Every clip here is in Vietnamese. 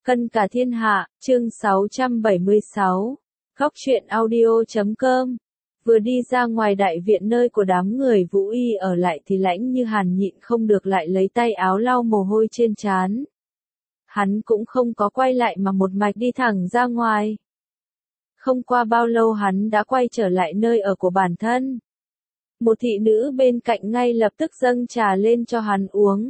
Cân cả thiên hạ, chương 676. Góc truyện audio.com. Vừa đi ra ngoài đại viện nơi của đám người Vũ Y ở lại thì Lãnh Như Hàn nhịn không được lại lấy tay áo lau mồ hôi trên trán. Hắn cũng không có quay lại mà một mạch đi thẳng ra ngoài. Không qua bao lâu hắn đã quay trở lại nơi ở của bản thân. Một thị nữ bên cạnh ngay lập tức dâng trà lên cho hắn uống.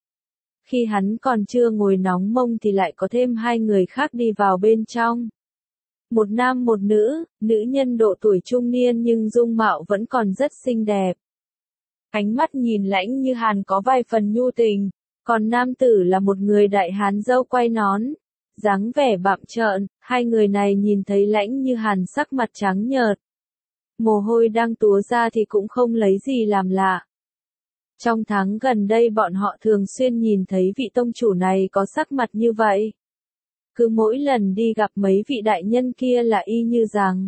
Khi hắn còn chưa ngồi nóng mông thì lại có thêm hai người khác đi vào bên trong. Một nam một nữ, nữ nhân độ tuổi trung niên nhưng dung mạo vẫn còn rất xinh đẹp. Ánh mắt nhìn Lãnh Như Hàn có vài phần nhu tình, còn nam tử là một người đại hán râu quay nón, dáng vẻ bặm trợn. Hai người này nhìn thấy Lãnh Như Hàn sắc mặt trắng nhợt, mồ hôi đang túa ra thì cũng không lấy gì làm lạ. Trong tháng gần đây bọn họ thường xuyên nhìn thấy vị tông chủ này có sắc mặt như vậy. Cứ mỗi lần đi gặp mấy vị đại nhân kia là y như rằng.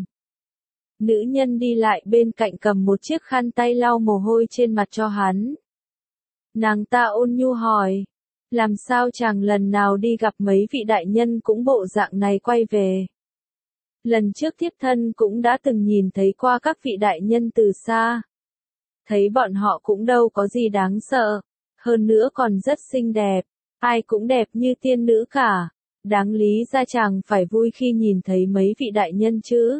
Nữ nhân đi lại bên cạnh cầm một chiếc khăn tay lau mồ hôi trên mặt cho hắn. Nàng ta ôn nhu hỏi. Làm sao chàng lần nào đi gặp mấy vị đại nhân cũng bộ dạng này quay về. Lần trước thiếp thân cũng đã từng nhìn thấy qua các vị đại nhân từ xa. Thấy bọn họ cũng đâu có gì đáng sợ, hơn nữa còn rất xinh đẹp, ai cũng đẹp như tiên nữ cả, đáng lý ra chàng phải vui khi nhìn thấy mấy vị đại nhân chứ.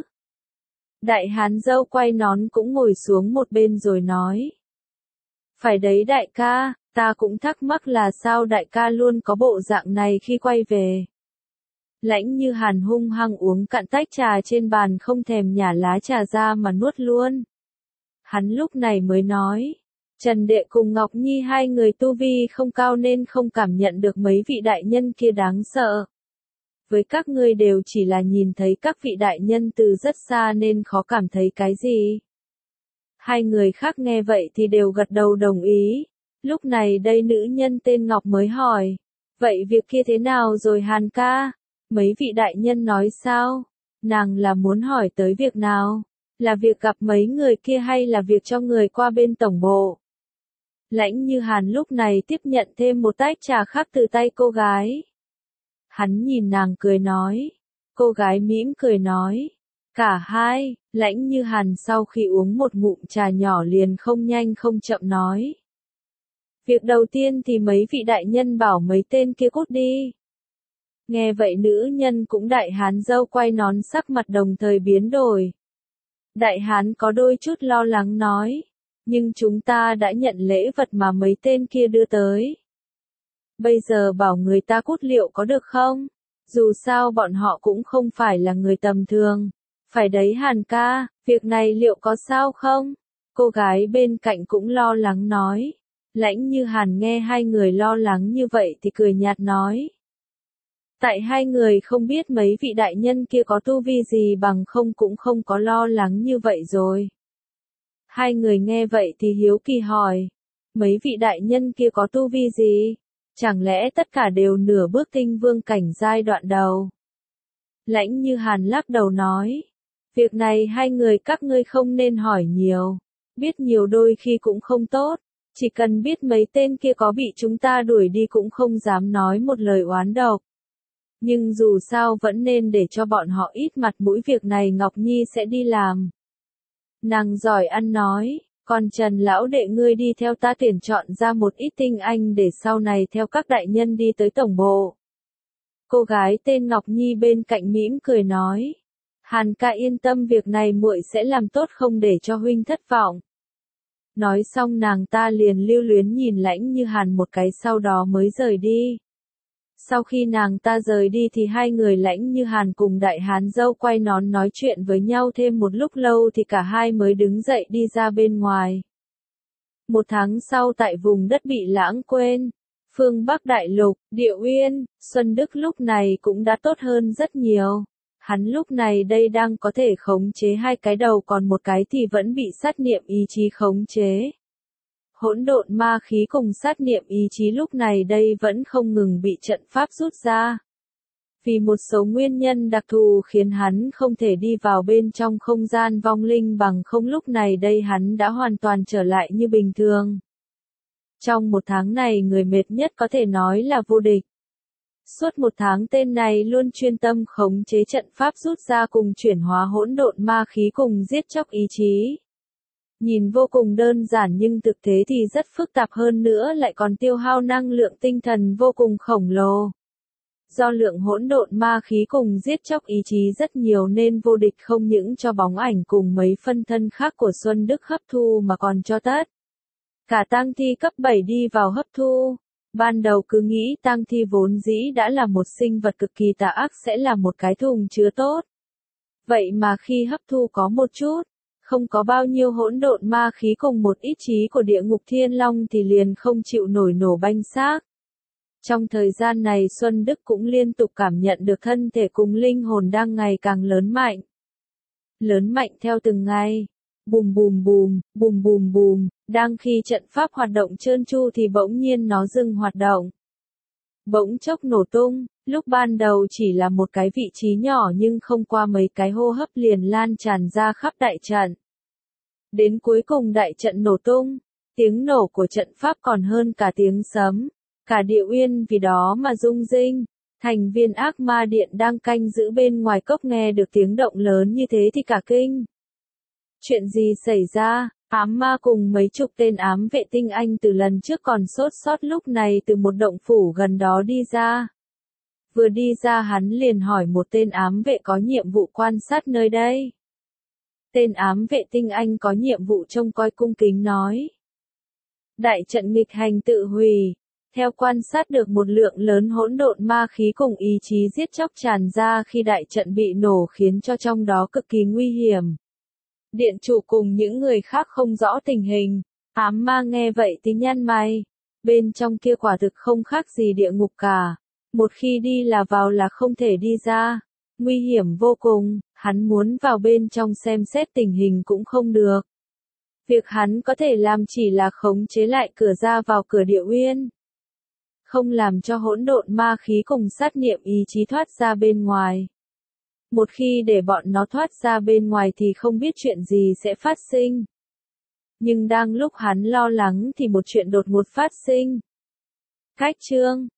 Đại hán dâu quay nón cũng ngồi xuống một bên rồi nói. Phải đấy đại ca, ta cũng thắc mắc là sao đại ca luôn có bộ dạng này khi quay về. Lãnh Như Hàn hung hăng uống cạn tách trà trên bàn không thèm nhả lá trà ra mà nuốt luôn. Hắn lúc này mới nói, Trần Đệ cùng Ngọc Nhi hai người tu vi không cao nên không cảm nhận được mấy vị đại nhân kia đáng sợ. Với các ngươi đều chỉ là nhìn thấy các vị đại nhân từ rất xa nên khó cảm thấy cái gì. Hai người khác nghe vậy thì đều gật đầu đồng ý. Lúc này đây nữ nhân tên Ngọc mới hỏi, vậy việc kia thế nào rồi Hàn ca? Mấy vị đại nhân nói sao? Nàng là muốn hỏi tới việc nào? Là việc gặp mấy người kia hay là việc cho người qua bên tổng bộ? Lãnh Như Hàn lúc này tiếp nhận thêm một tách trà khác từ tay cô gái. Hắn nhìn nàng cười nói. Cô gái mỉm cười nói. Cả hai. Lãnh Như Hàn sau khi uống một ngụm trà nhỏ liền không nhanh không chậm nói. Việc đầu tiên thì mấy vị đại nhân bảo mấy tên kia cút đi. Nghe vậy nữ nhân cũng đại hán dâu quay nón sắc mặt đồng thời biến đổi. Đại hán có đôi chút lo lắng nói, nhưng chúng ta đã nhận lễ vật mà mấy tên kia đưa tới. Bây giờ bảo người ta cút liệu có được không? Dù sao bọn họ cũng không phải là người tầm thường. Phải đấy Hàn ca, việc này liệu có sao không? Cô gái bên cạnh cũng lo lắng nói. Lãnh Như Hàn nghe hai người lo lắng như vậy thì cười nhạt nói. Tại hai người không biết mấy vị đại nhân kia có tu vi gì bằng không cũng không có lo lắng như vậy rồi. Hai người nghe vậy thì hiếu kỳ hỏi. Mấy vị đại nhân kia có tu vi gì? Chẳng lẽ tất cả đều nửa bước tinh vương cảnh giai đoạn đầu? Lãnh Như Hàn lắc đầu nói. Việc này hai người các ngươi không nên hỏi nhiều. Biết nhiều đôi khi cũng không tốt. Chỉ cần biết mấy tên kia có bị chúng ta đuổi đi cũng không dám nói một lời oán độc. Nhưng dù sao vẫn nên để cho bọn họ ít mặt mũi, việc này Ngọc Nhi sẽ đi làm. Nàng giỏi ăn nói, còn Trần lão đệ ngươi đi theo ta tuyển chọn ra một ít tinh anh để sau này theo các đại nhân đi tới tổng bộ. Cô gái tên Ngọc Nhi bên cạnh mỉm cười nói. Hàn ca yên tâm, việc này muội sẽ làm tốt không để cho huynh thất vọng. Nói xong nàng ta liền lưu luyến nhìn Lãnh Như Hàn một cái sau đó mới rời đi. Sau khi nàng ta rời đi thì hai người Lãnh Như Hàn cùng đại hán dâu quay nón nói chuyện với nhau thêm một lúc lâu thì cả hai mới đứng dậy đi ra bên ngoài. Một tháng sau tại vùng đất bị lãng quên, phương Bắc Đại Lục, Địa Uyên, Xuân Đức lúc này cũng đã tốt hơn rất nhiều. Hắn lúc này đây đang có thể khống chế hai cái đầu, còn một cái thì vẫn bị sát niệm ý chí khống chế. Hỗn độn ma khí cùng sát niệm ý chí lúc này đây vẫn không ngừng bị trận pháp rút ra. Vì một số nguyên nhân đặc thù khiến hắn không thể đi vào bên trong không gian vong linh, bằng không lúc này đây hắn đã hoàn toàn trở lại như bình thường. Trong một tháng này người mệt nhất có thể nói là vô địch. Suốt một tháng tên này luôn chuyên tâm khống chế trận pháp rút ra cùng chuyển hóa hỗn độn ma khí cùng giết chóc ý chí. Nhìn vô cùng đơn giản nhưng thực tế thì rất phức tạp hơn nữa lại còn tiêu hao năng lượng tinh thần vô cùng khổng lồ. Do lượng hỗn độn ma khí cùng giết chóc ý chí rất nhiều nên vô địch không những cho bóng ảnh cùng mấy phân thân khác của Xuân Đức hấp thu mà còn cho tất cả tang thi cấp 7 đi vào hấp thu. Ban đầu cứ nghĩ tang thi vốn dĩ đã là một sinh vật cực kỳ tà ác sẽ là một cái thùng chứa tốt. Vậy mà khi hấp thu có một chút, không có bao nhiêu hỗn độn ma khí cùng một ít trí của địa ngục thiên long thì liền không chịu nổi nổ banh xác. Trong thời gian này Xuân Đức cũng liên tục cảm nhận được thân thể cùng linh hồn đang ngày càng lớn mạnh. Lớn mạnh theo từng ngày. Bùm bùm bùm, bùm bùm bùm, đang khi trận pháp hoạt động trơn tru thì bỗng nhiên nó dừng hoạt động. Bỗng chốc nổ tung, lúc ban đầu chỉ là một cái vị trí nhỏ nhưng không qua mấy cái hô hấp liền lan tràn ra khắp đại trận. Đến cuối cùng đại trận nổ tung, tiếng nổ của trận pháp còn hơn cả tiếng sấm, cả địa uyên vì đó mà rung rinh. Thành viên ác ma điện đang canh giữ bên ngoài cốc nghe được tiếng động lớn như thế thì cả kinh. Chuyện gì xảy ra? Ám ma cùng mấy chục tên ám vệ tinh anh từ lần trước còn sốt sót lúc này từ một động phủ gần đó đi ra. Vừa đi ra hắn liền hỏi một tên ám vệ có nhiệm vụ quan sát nơi đây. Tên ám vệ tinh anh có nhiệm vụ trông coi cung kính nói. Đại trận nghịch hành tự hủy. Theo quan sát được một lượng lớn hỗn độn ma khí cùng ý chí giết chóc tràn ra khi đại trận bị nổ khiến cho trong đó cực kỳ nguy hiểm. Điện chủ cùng những người khác không rõ tình hình. Ám ma nghe vậy thì nhăn mày. Bên trong kia quả thực không khác gì địa ngục cả. Một khi đi là vào là không thể đi ra. Nguy hiểm vô cùng, hắn muốn vào bên trong xem xét tình hình cũng không được. Việc hắn có thể làm chỉ là khống chế lại cửa ra vào cửa địa uyên. Không làm cho hỗn độn ma khí cùng sát niệm ý chí thoát ra bên ngoài. Một khi để bọn nó thoát ra bên ngoài thì không biết chuyện gì sẽ phát sinh. Nhưng đang lúc hắn lo lắng thì một chuyện đột ngột phát sinh. Cách chương